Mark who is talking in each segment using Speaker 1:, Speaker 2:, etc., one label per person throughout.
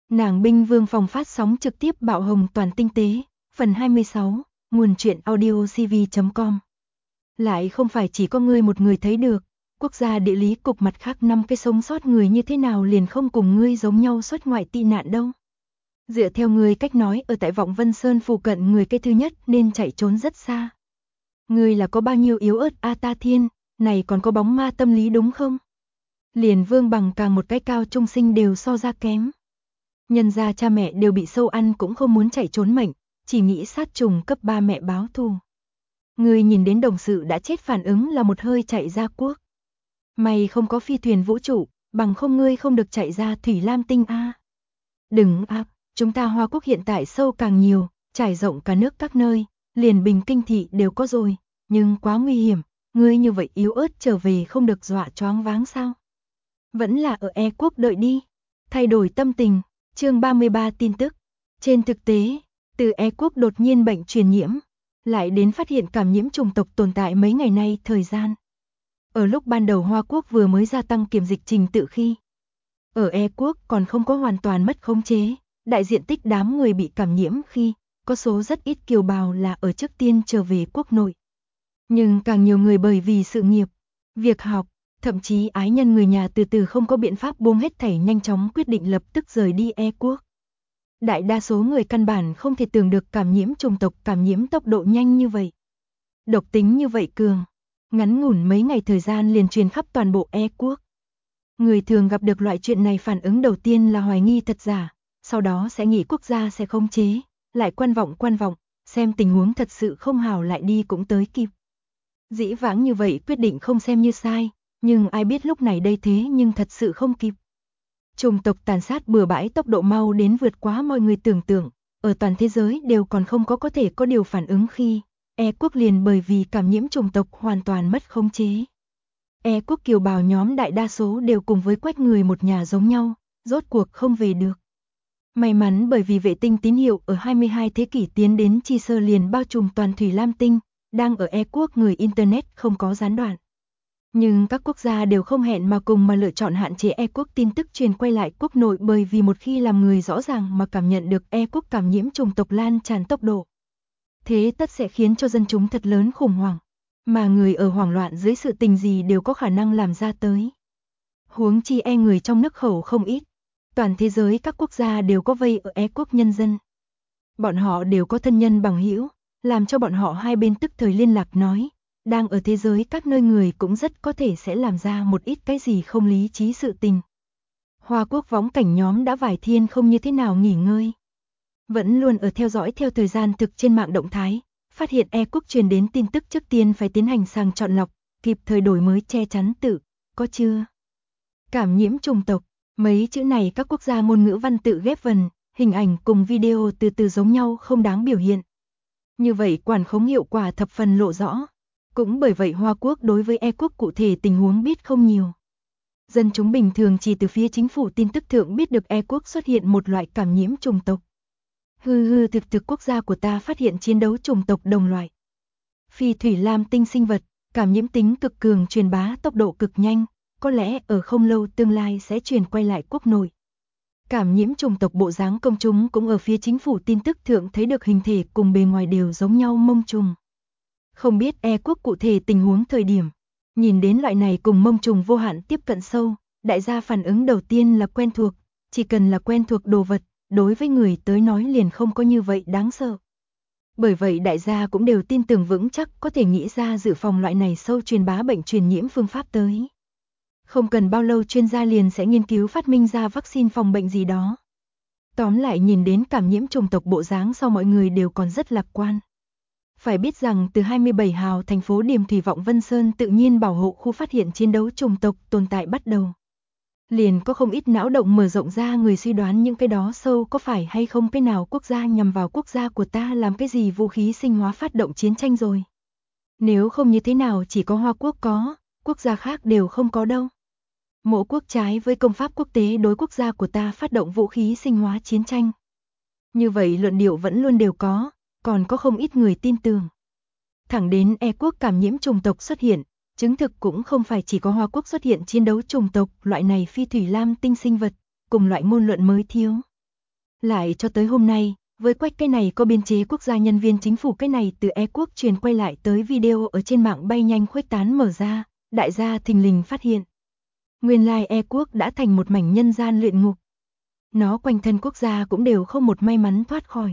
Speaker 1: Nàng binh vương phòng phát sóng trực tiếp bạo hồng toàn tinh tế, phần 26, nguồn truyện audio cv.com. Lại không phải chỉ có ngươi một người thấy được, quốc gia địa lý cục mặt khác 5 cái sống sót người như thế nào liền không cùng ngươi giống nhau xuất ngoại tị nạn đâu. Dựa theo ngươi cách nói ở tại Vọng Vân Sơn phụ cận người cái thứ nhất nên chạy trốn rất xa. Ngươi là có bao nhiêu yếu ớt a ta thiên, này còn có bóng ma tâm lý đúng không? Liền Vương Bằng càng một cái cao trung sinh đều so ra kém. Nhân gia cha mẹ đều bị sâu ăn cũng không muốn chạy trốn mệnh, chỉ nghĩ sát trùng cấp ba mẹ báo thù. Người nhìn đến đồng sự đã chết phản ứng là một hơi chạy ra quốc. Mày không có phi thuyền vũ trụ, bằng không ngươi không được chạy ra Thủy Lam Tinh a. Đừng a, chúng ta Hoa Quốc hiện tại sâu càng nhiều, trải rộng cả nước các nơi, liền Bình Kinh thị đều có rồi, nhưng quá nguy hiểm, ngươi như vậy yếu ớt trở về không được dọa choáng váng sao? Vẫn là ở E quốc đợi đi. Thay đổi tâm tình. Chương 33 tin tức. Trên thực tế, từ E quốc đột nhiên bệnh truyền nhiễm, lại đến phát hiện cảm nhiễm chủng tộc tồn tại mấy ngày nay thời gian. Ở lúc ban đầu Hoa Quốc vừa mới gia tăng kiểm dịch trình tự khi, ở E quốc còn không có hoàn toàn mất khống chế, đại diện tích đám người bị cảm nhiễm khi, có số rất ít kiều bào là ở trước tiên trở về quốc nội. Nhưng càng nhiều người bởi vì sự nghiệp, việc học, thậm chí ái nhân người nhà từ từ không có biện pháp buông hết thảy nhanh chóng quyết định lập tức rời đi E quốc. Đại đa số người căn bản không thể tưởng được cảm nhiễm chủng tộc cảm nhiễm tốc độ nhanh như vậy. Độc tính như vậy cường, ngắn ngủn mấy ngày thời gian liền truyền khắp toàn bộ E quốc. Người thường gặp được loại chuyện này phản ứng đầu tiên là hoài nghi thật giả, sau đó sẽ nghĩ quốc gia sẽ khống chế, lại quan vọng, xem tình huống thật sự không hảo lại đi cũng tới kịp. Dĩ vãng như vậy quyết định không xem như sai, nhưng ai biết lúc này đây thế nhưng thật sự không kịp. Chủng tộc tàn sát bừa bãi tốc độ mau đến vượt quá mọi người tưởng tượng, ở toàn thế giới đều còn không có thể có điều phản ứng khi E quốc liền bởi vì cảm nhiễm chủng tộc hoàn toàn mất khống chế. E quốc kiều bào nhóm đại đa số đều cùng với quách người một nhà giống nhau, rốt cuộc không về được. May mắn bởi vì vệ tinh tín hiệu ở 22 thế kỷ tiến đến chi sơ liền bao trùm toàn Thủy Lam Tinh, đang ở E quốc người Internet không có gián đoạn. Nhưng các quốc gia đều không hẹn mà cùng mà lựa chọn hạn chế E quốc tin tức truyền quay lại quốc nội bởi vì một khi làm người rõ ràng mà cảm nhận được E quốc cảm nhiễm chủng tộc lan tràn tốc độ. Thế tất sẽ khiến cho dân chúng thật lớn khủng hoảng, mà người ở hoảng loạn dưới sự tình gì đều có khả năng làm ra tới. Huống chi E người trong nước khẩu không ít, toàn thế giới các quốc gia đều có vây ở E quốc nhân dân. Bọn họ đều có thân nhân bằng hữu, làm cho bọn họ hai bên tức thời liên lạc nói. Đang ở thế giới các nơi người cũng rất có thể sẽ làm ra một ít cái gì không lý trí sự tình. Hoa Quốc võng cảnh nhóm đã vài thiên không như thế nào nghỉ ngơi. Vẫn luôn ở theo dõi theo thời gian thực trên mạng động thái, phát hiện E quốc truyền đến tin tức trước tiên phải tiến hành sàng chọn lọc, kịp thời đổi mới che chắn tự, có chưa? Cảm nhiễm chủng tộc, mấy chữ này các quốc gia ngôn ngữ văn tự ghép vần, hình ảnh cùng video từ từ giống nhau không đáng biểu hiện. Như vậy quản khống hiệu quả thập phần lộ rõ. Cũng bởi vậy Hoa Quốc đối với E quốc cụ thể tình huống biết không nhiều. Dân chúng bình thường chỉ từ phía chính phủ tin tức thượng biết được E quốc xuất hiện một loại cảm nhiễm chủng tộc. Thực quốc gia của ta phát hiện chiến đấu chủng tộc đồng loại. Phi Thủy Lam Tinh sinh vật, cảm nhiễm tính cực cường truyền bá tốc độ cực nhanh, có lẽ ở không lâu tương lai sẽ truyền quay lại quốc nội. Cảm nhiễm chủng tộc bộ dáng công chúng cũng ở phía chính phủ tin tức thượng thấy được hình thể cùng bề ngoài đều giống nhau mông trùng. Không biết E quốc cụ thể tình huống thời điểm, nhìn đến loại này cùng mông trùng vô hạn tiếp cận sâu, đại gia phản ứng đầu tiên là quen thuộc, chỉ cần là quen thuộc đồ vật, đối với người tới nói liền không có như vậy đáng sợ. Bởi vậy đại gia cũng đều tin tưởng vững chắc có thể nghĩ ra dự phòng loại này sâu truyền bá bệnh truyền nhiễm phương pháp tới. Không cần bao lâu chuyên gia liền sẽ nghiên cứu phát minh ra vaccine phòng bệnh gì đó. Tóm lại nhìn đến cảm nhiễm chủng tộc bộ dáng sau mọi người đều còn rất lạc quan. Phải biết rằng từ 27 hào thành phố Điềm Thủy Vọng Vân Sơn tự nhiên bảo hộ khu phát hiện chiến đấu chủng tộc tồn tại bắt đầu. Liền có không ít não động mở rộng ra người suy đoán những cái đó sâu có phải hay không cái nào quốc gia nhằm vào quốc gia của ta làm cái gì vũ khí sinh hóa phát động chiến tranh rồi. Nếu không như thế nào chỉ có Hoa Quốc có, quốc gia khác đều không có đâu. Mỗi quốc trái với công pháp quốc tế đối quốc gia của ta phát động vũ khí sinh hóa chiến tranh. Như vậy luận điệu vẫn luôn đều có, còn có không ít người tin tưởng. Thẳng đến E quốc cảm nhiễm chủng tộc xuất hiện, chứng thực cũng không phải chỉ có Hoa Quốc xuất hiện chiến đấu chủng tộc, loại này phi thủy lam tinh sinh vật, cùng loại ngôn luận mới thiếu. Lại cho tới hôm nay, với quách cái này có biên chế quốc gia nhân viên chính phủ cái này từ E quốc truyền quay lại tới video ở trên mạng bay nhanh khuếch tán mở ra, đại gia thình lình phát hiện. Nguyên lai E quốc đã thành một mảnh nhân gian luyện ngục. Nó quanh thân quốc gia cũng đều không một may mắn thoát khỏi.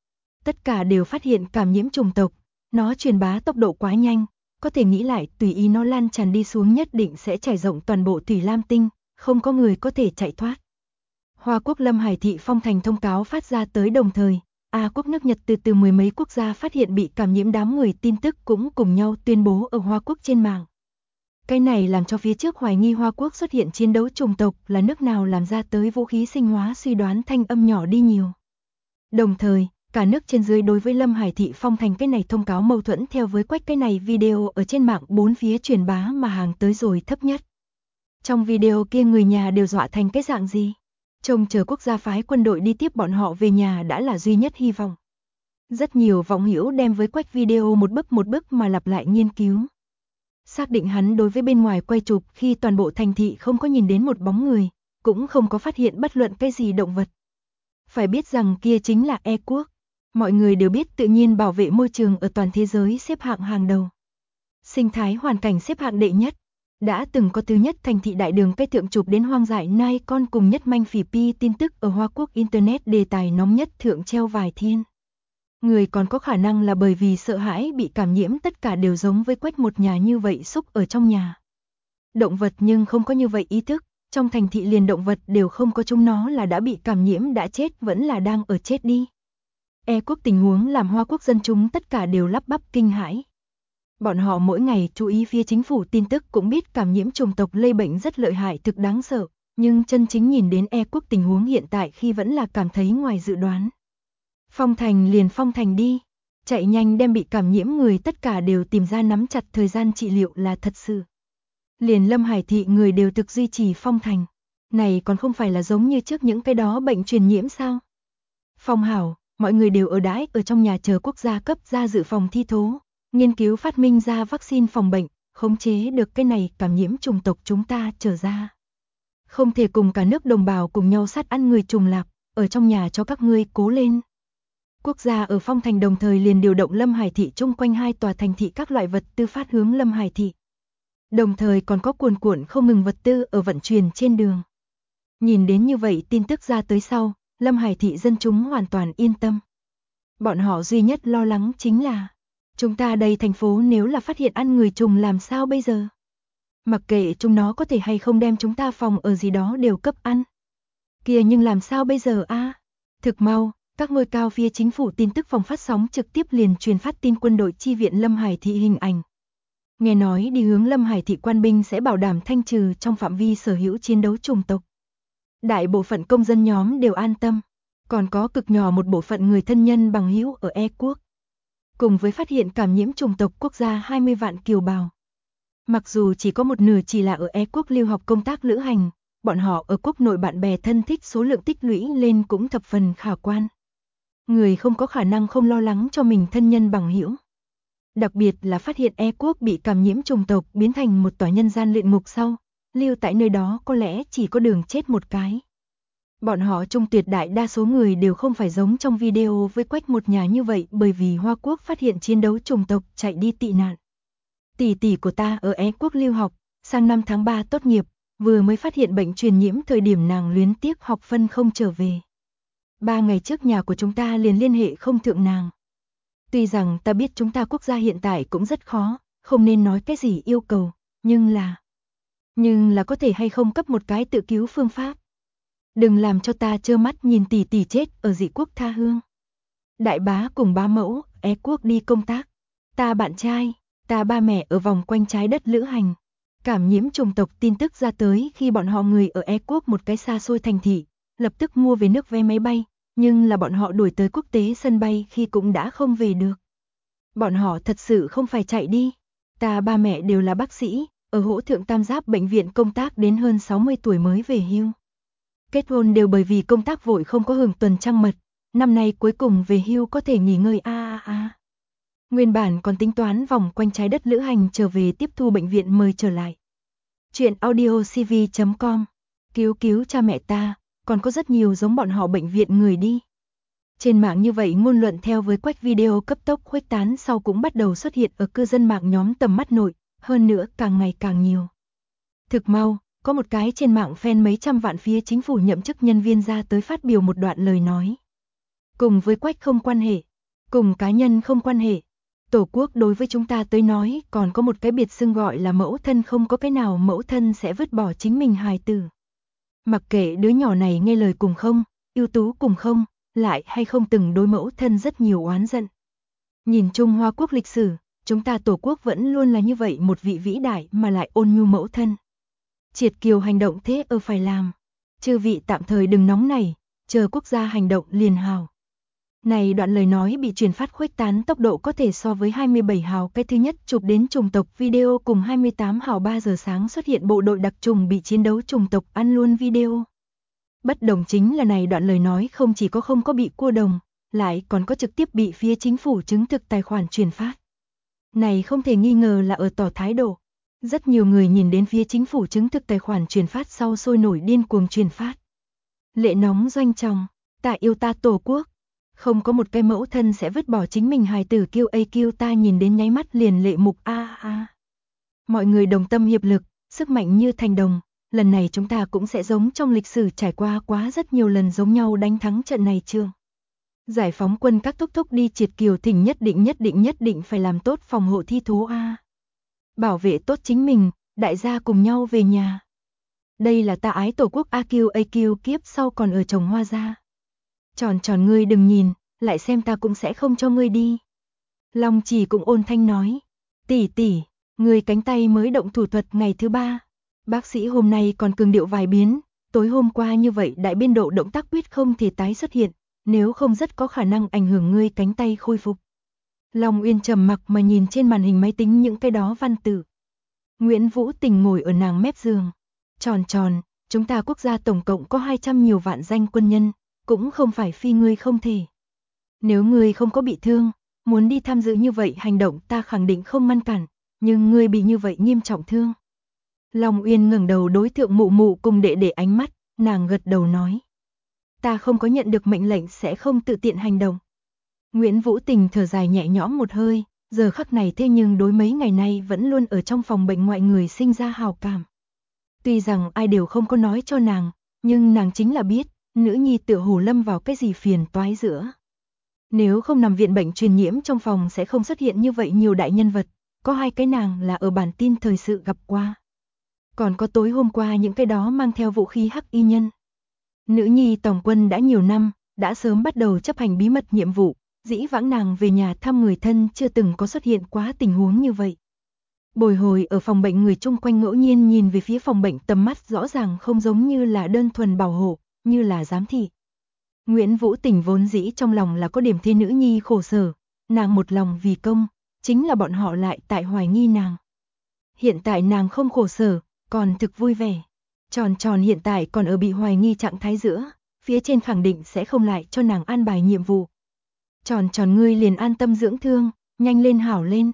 Speaker 1: Tất cả đều phát hiện cảm nhiễm chủng tộc, nó truyền bá tốc độ quá nhanh, có thể nghĩ lại tùy ý nó lan tràn đi xuống nhất định sẽ trải rộng toàn bộ Thủy Lam Tinh, không có người có thể chạy thoát. Hoa quốc Lâm Hải thị phong thành thông cáo phát ra tới đồng thời, A quốc nước Nhật từ mười mấy quốc gia phát hiện bị cảm nhiễm đám người tin tức cũng cùng nhau tuyên bố ở Hoa quốc trên mạng. Cái này làm cho phía trước hoài nghi Hoa quốc xuất hiện chiến đấu chủng tộc là nước nào làm ra tới vũ khí sinh hóa suy đoán thanh âm nhỏ đi nhiều. Đồng thời, cả nước trên dưới đối với Lâm Hải thị phong thành cái này thông cáo mâu thuẫn theo với quách cái này video ở trên mạng bốn phía truyền bá mà hàng tới rồi thấp nhất. Trong video kia người nhà đều dọa thành cái dạng gì? Trông chờ quốc gia phái quân đội đi tiếp bọn họ về nhà đã là duy nhất hy vọng. Rất nhiều vọng hữu đem với quách video một bức mà lặp lại nghiên cứu. Xác định hắn đối với bên ngoài quay chụp khi toàn bộ thành thị không có nhìn đến một bóng người, cũng không có phát hiện bất luận cái gì động vật. Phải biết rằng kia chính là E quốc. Mọi người đều biết tự nhiên bảo vệ môi trường ở toàn thế giới xếp hạng hàng đầu. Sinh thái hoàn cảnh xếp hạng đệ nhất. Đã từng có thứ nhất thành thị đại đường cây thượng chụp đến hoang dại nai con cùng nhất manh phỉ pi tin tức ở Hoa quốc Internet đề tài nóng nhất thượng treo vài thiên. Người còn có khả năng là bởi vì sợ hãi bị cảm nhiễm tất cả đều giống với quách một nhà như vậy xúc ở trong nhà. Động vật nhưng không có như vậy ý thức, trong thành thị liền động vật đều không có chúng nó là đã bị cảm nhiễm đã chết vẫn là đang ở chết đi. E quốc tình huống làm Hoa quốc dân chúng tất cả đều lắp bắp kinh hãi. Bọn họ mỗi ngày chú ý phía chính phủ tin tức cũng biết cảm nhiễm chủng tộc lây bệnh rất lợi hại thực đáng sợ, nhưng chân chính nhìn đến E quốc tình huống hiện tại khi vẫn là cảm thấy ngoài dự đoán. Phong thành liền phong thành đi, chạy nhanh đem bị cảm nhiễm người tất cả đều tìm ra nắm chặt thời gian trị liệu là thật sự. Liền Lâm Hải thị người đều thực duy trì phong thành, này còn không phải là giống như trước những cái đó bệnh truyền nhiễm sao? Phong hảo, mọi người đều ở đãi ở trong nhà chờ quốc gia cấp ra dự phòng thi thố, nghiên cứu phát minh ra vaccine phòng bệnh, khống chế được cái này cảm nhiễm chủng tộc chúng ta trở ra. Không thể cùng cả nước đồng bào cùng nhau sát ăn người trùng lạp, ở trong nhà cho các ngươi cố lên. Quốc gia ở phong thành đồng thời liền điều động Lâm Hải thị chung quanh hai tòa thành thị các loại vật tư phát hướng Lâm Hải thị. Đồng thời còn có cuồn cuộn không ngừng vật tư ở vận chuyển trên đường. Nhìn đến như vậy tin tức ra tới sau, Lâm Hải thị dân chúng hoàn toàn yên tâm. Bọn họ duy nhất lo lắng chính là chúng ta đây thành phố nếu là phát hiện ăn người trùng làm sao bây giờ? Mặc kệ chúng nó có thể hay không đem chúng ta phòng ở gì đó đều cấp ăn. Kìa nhưng làm sao bây giờ a? Thực mau, các ngôi cao phía chính phủ tin tức phòng phát sóng trực tiếp liền truyền phát tin quân đội chi viện Lâm Hải thị hình ảnh. Nghe nói đi hướng Lâm Hải thị quan binh sẽ bảo đảm thanh trừ trong phạm vi sở hữu chiến đấu chủng tộc. Đại bộ phận công dân nhóm đều an tâm, còn có cực nhỏ một bộ phận người thân nhân bằng hữu ở E quốc. Cùng với phát hiện cảm nhiễm chủng tộc quốc gia 20 vạn kiều bào. Mặc dù chỉ có một nửa chỉ là ở E quốc lưu học công tác lữ hành, bọn họ ở quốc nội bạn bè thân thích số lượng tích lũy lên cũng thập phần khả quan. Người không có khả năng không lo lắng cho mình thân nhân bằng hữu. Đặc biệt là phát hiện E quốc bị cảm nhiễm chủng tộc biến thành một tòa nhân gian luyện ngục sau, lưu tại nơi đó có lẽ chỉ có đường chết một cái. Bọn họ trung tuyệt đại đa số người đều không phải giống trong video với quách một nhà như vậy bởi vì Hoa quốc phát hiện chiến đấu chủng tộc chạy đi tị nạn. Tỷ tỷ của ta ở E quốc lưu học, sang năm tháng 3 tốt nghiệp, vừa mới phát hiện bệnh truyền nhiễm thời điểm nàng luyến tiếc học phân không trở về. 3 ngày trước nhà của chúng ta liền liên hệ không thượng nàng. Tuy rằng ta biết chúng ta quốc gia hiện tại cũng rất khó, không nên nói cái gì yêu cầu, nhưng là có thể hay không cấp một cái tự cứu phương pháp. Đừng làm cho ta trơ mắt nhìn tỷ tỷ chết ở dị quốc tha hương. Đại bá cùng bá mẫu, E quốc đi công tác. Ta bạn trai, ta ba mẹ ở vòng quanh trái đất lữ hành. Cảm nhiễm chủng tộc tin tức ra tới khi bọn họ người ở E quốc một cái xa xôi thành thị, lập tức mua về nước vé máy bay, nhưng là bọn họ đuổi tới quốc tế sân bay khi cũng đã không về được. Bọn họ thật sự không phải chạy đi. Ta ba mẹ đều là bác sĩ, ở Hỗ Thượng Tam Giáp bệnh viện công tác đến hơn 60 tuổi mới về hưu. Kết hôn đều bởi vì công tác vội không có hưởng tuần trăng mật, năm nay cuối cùng về hưu có thể nghỉ ngơi Nguyên bản còn tính toán vòng quanh trái đất lữ hành trở về tiếp thu bệnh viện mời trở lại. Chuyện audiocv.com. Cứu cha mẹ ta, còn có rất nhiều giống bọn họ bệnh viện người đi. Trên mạng như vậy ngôn luận theo với quách video cấp tốc khuếch tán sau cũng bắt đầu xuất hiện ở cư dân mạng nhóm tầm mắt nội, hơn nữa càng ngày càng nhiều. Thực mau, có một cái trên mạng fan mấy trăm vạn phía chính phủ nhậm chức nhân viên ra tới phát biểu một đoạn lời nói. Cùng với quách không quan hệ, cùng cá nhân không quan hệ. Tổ quốc đối với chúng ta tới nói còn có một cái biệt xưng gọi là mẫu thân, không có cái nào mẫu thân sẽ vứt bỏ chính mình hài tử. Mặc kệ đứa nhỏ này nghe lời cùng không, ưu tú cùng không, lại hay không từng đối mẫu thân rất nhiều oán giận. Nhìn Trung Hoa quốc lịch sử, chúng ta tổ quốc vẫn luôn là như vậy một vị vĩ đại mà lại ôn nhu mẫu thân. Triệt Kiều hành động thế phải làm. Chư vị tạm thời đừng nóng này, chờ quốc gia hành động liền hào. Này đoạn lời nói bị truyền phát khuếch tán tốc độ có thể so với 27 hào cái thứ nhất chụp đến chủng tộc video cùng 28 hào 3 giờ sáng xuất hiện bộ đội đặc trùng bị chiến đấu chủng tộc ăn luôn video. Bất đồng chính là này đoạn lời nói không chỉ không có bị cua đồng, lại còn có trực tiếp bị phía chính phủ chứng thực tài khoản truyền phát. Này không thể nghi ngờ là ở tỏ thái độ. Rất nhiều người nhìn đến phía chính phủ chứng thực tài khoản truyền phát sau sôi nổi điên cuồng truyền phát. Lệ nóng doanh trọng, ta yêu ta tổ quốc. Không có một cái mẫu thân sẽ vứt bỏ chính mình hài tử kêu ta nhìn đến nháy mắt liền lệ mục a. Mọi người đồng tâm hiệp lực, sức mạnh như thành đồng. Lần này chúng ta cũng sẽ giống trong lịch sử trải qua quá rất nhiều lần giống nhau đánh thắng trận này chưa? Giải phóng quân các thúc đi Triệt Kiều thỉnh nhất định phải làm tốt phòng hộ thi thố a. Bảo vệ tốt chính mình, đại gia cùng nhau về nhà. Đây là ta ái tổ quốc AQ kiếp sau còn ở trồng hoa ra. Tròn ngươi đừng nhìn, lại xem ta cũng sẽ không cho ngươi đi. Long Chỉ cũng ôn thanh nói, tỷ, ngươi cánh tay mới động thủ thuật ngày thứ 3. Bác sĩ hôm nay còn cường điệu vài biến, tối hôm qua như vậy đại biên độ động tác quyết không thể tái xuất hiện, nếu không rất có khả năng ảnh hưởng ngươi cánh tay khôi phục. Long Uyên trầm mặc mà nhìn trên màn hình máy tính những cái đó văn tự. Nguyễn Vũ Tình ngồi ở nàng mép giường. Tròn, chúng ta quốc gia tổng cộng có 200 nhiều vạn danh quân nhân, cũng không phải phi ngươi không thể. Nếu ngươi không có bị thương, muốn đi tham dự như vậy hành động ta khẳng định không ngăn cản, nhưng ngươi bị như vậy nghiêm trọng thương. Long Uyên ngẩng đầu đối thượng mụ cùng đệ ánh mắt, nàng gật đầu nói. Ta không có nhận được mệnh lệnh sẽ không tự tiện hành động. Nguyễn Vũ Tình thở dài nhẹ nhõm một hơi, giờ khắc này thế nhưng đối mấy ngày nay vẫn luôn ở trong phòng bệnh ngoại người sinh ra hào cảm. Tuy rằng ai đều không có nói cho nàng, nhưng nàng chính là biết, nữ nhi tựa hồ lâm vào cái gì phiền toái giữa. Nếu không nằm viện bệnh truyền nhiễm trong phòng sẽ không xuất hiện như vậy nhiều đại nhân vật, có 2 cái nàng là ở bản tin thời sự gặp qua. Còn có tối hôm qua những cái đó mang theo vũ khí hắc y nhân. Nữ nhi tổng quân đã nhiều năm, đã sớm bắt đầu chấp hành bí mật nhiệm vụ, dĩ vãng nàng về nhà thăm người thân chưa từng có xuất hiện quá tình huống như vậy. Bồi hồi ở phòng bệnh người chung quanh ngẫu nhiên nhìn về phía phòng bệnh tầm mắt rõ ràng không giống như là đơn thuần bảo hộ, như là giám thị. Nguyễn Vũ Tình vốn dĩ trong lòng là có điểm thê nữ nhi khổ sở, nàng một lòng vì công, chính là bọn họ lại tại hoài nghi nàng. Hiện tại nàng không khổ sở, còn thực vui vẻ. Tròn hiện tại còn ở bị hoài nghi trạng thái giữa, phía trên khẳng định sẽ không lại cho nàng an bài nhiệm vụ. Tròn ngươi liền an tâm dưỡng thương, nhanh lên hảo lên.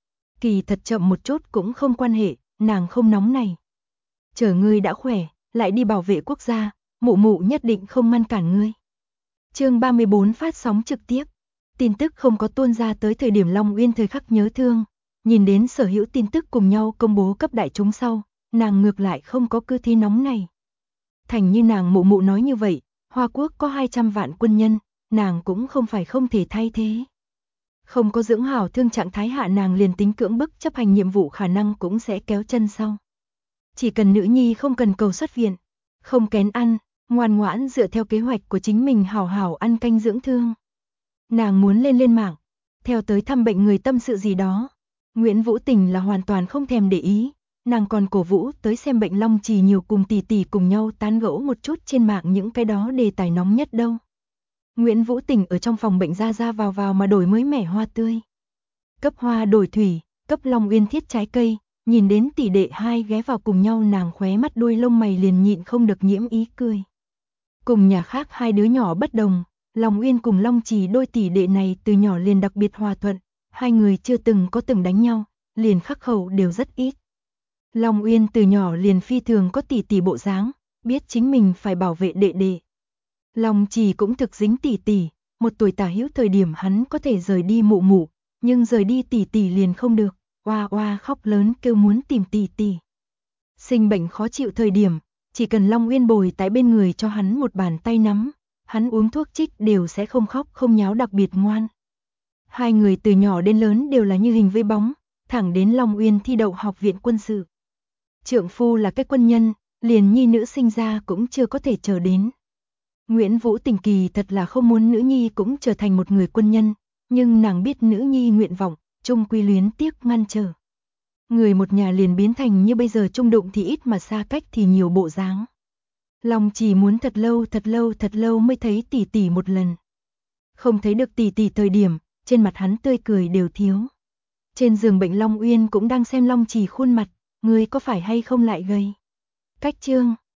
Speaker 1: Kỳ thật chậm một chút cũng không quan hệ, nàng không nóng này. Chờ ngươi đã khỏe, lại đi bảo vệ quốc gia, mụ nhất định không ngăn cản ngươi. Chương 34 phát sóng trực tiếp. Tin tức không có tuôn ra tới thời điểm Long Uyên thời khắc nhớ thương, nhìn đến sở hữu tin tức cùng nhau công bố cấp đại chúng sau, nàng ngược lại không có cơ thi nóng này. Thành như nàng mụ nói như vậy, Hoa Quốc có 200 vạn quân nhân, nàng cũng không phải không thể thay thế. Không có dưỡng hảo thương trạng thái hạ nàng liền tính cưỡng bức chấp hành nhiệm vụ khả năng cũng sẽ kéo chân sau. Chỉ cần nữ nhi không cần cầu xuất viện, không kén ăn, ngoan ngoãn dựa theo kế hoạch của chính mình hảo hảo ăn canh dưỡng thương. Nàng muốn lên mạng, theo tới thăm bệnh người tâm sự gì đó. Nguyễn Vũ Tình là hoàn toàn không thèm để ý, nàng còn cổ vũ tới xem bệnh Long Chỉ nhiều cùng tỷ cùng nhau tán gẫu một chút trên mạng những cái đó đề tài nóng nhất đâu. Nguyễn Vũ Tình ở trong phòng bệnh ra vào mà đổi mới mẻ hoa tươi. Cấp hoa đổi thủy, cấp Long Uyên thiết trái cây, nhìn đến tỷ đệ 2 ghé vào cùng nhau nàng khóe mắt đuôi lông mày liền nhịn không được nhiễm ý cười. Cùng nhà khác 2 đứa nhỏ bất đồng, Long Uyên cùng Long Chỉ đôi tỷ đệ này từ nhỏ liền đặc biệt hòa thuận, 2 người chưa từng có từng đánh nhau, liền khắc khẩu đều rất ít. Long Uyên từ nhỏ liền phi thường có tỷ bộ dáng, biết chính mình phải bảo vệ đệ đệ. Long Trì cũng thực dính tỷ tỷ, 1 tuổi tả hữu thời điểm hắn có thể rời đi mụ mụ, nhưng rời đi tỷ tỷ liền không được, oa oa khóc lớn kêu muốn tìm tỷ tỷ. Sinh bệnh khó chịu thời điểm, chỉ cần Long Uyên bồi tại bên người cho hắn một bàn tay nắm, hắn uống thuốc trích đều sẽ không khóc không nháo, đặc biệt ngoan. Hai người từ nhỏ đến lớn đều là như hình với bóng, thẳng đến Long Uyên thi đậu học viện quân sự. Trượng phu là cái quân nhân, liền nhi nữ sinh ra cũng chưa có thể chờ đến. Nguyễn Vũ Tình kỳ thật là không muốn nữ nhi cũng trở thành một người quân nhân, nhưng nàng biết nữ nhi nguyện vọng, chung quy luyến tiếc ngăn trở. Người một nhà liền biến thành như bây giờ, chung đụng thì ít mà xa cách thì nhiều bộ dáng. Long chỉ muốn thật lâu mới thấy tỷ tỷ một lần. Không thấy được tỷ tỷ thời điểm, trên mặt hắn tươi cười đều thiếu. Trên giường bệnh Long Uyên cũng đang xem Long Chỉ khuôn mặt, ngươi có phải hay không lại gầy. Cách chương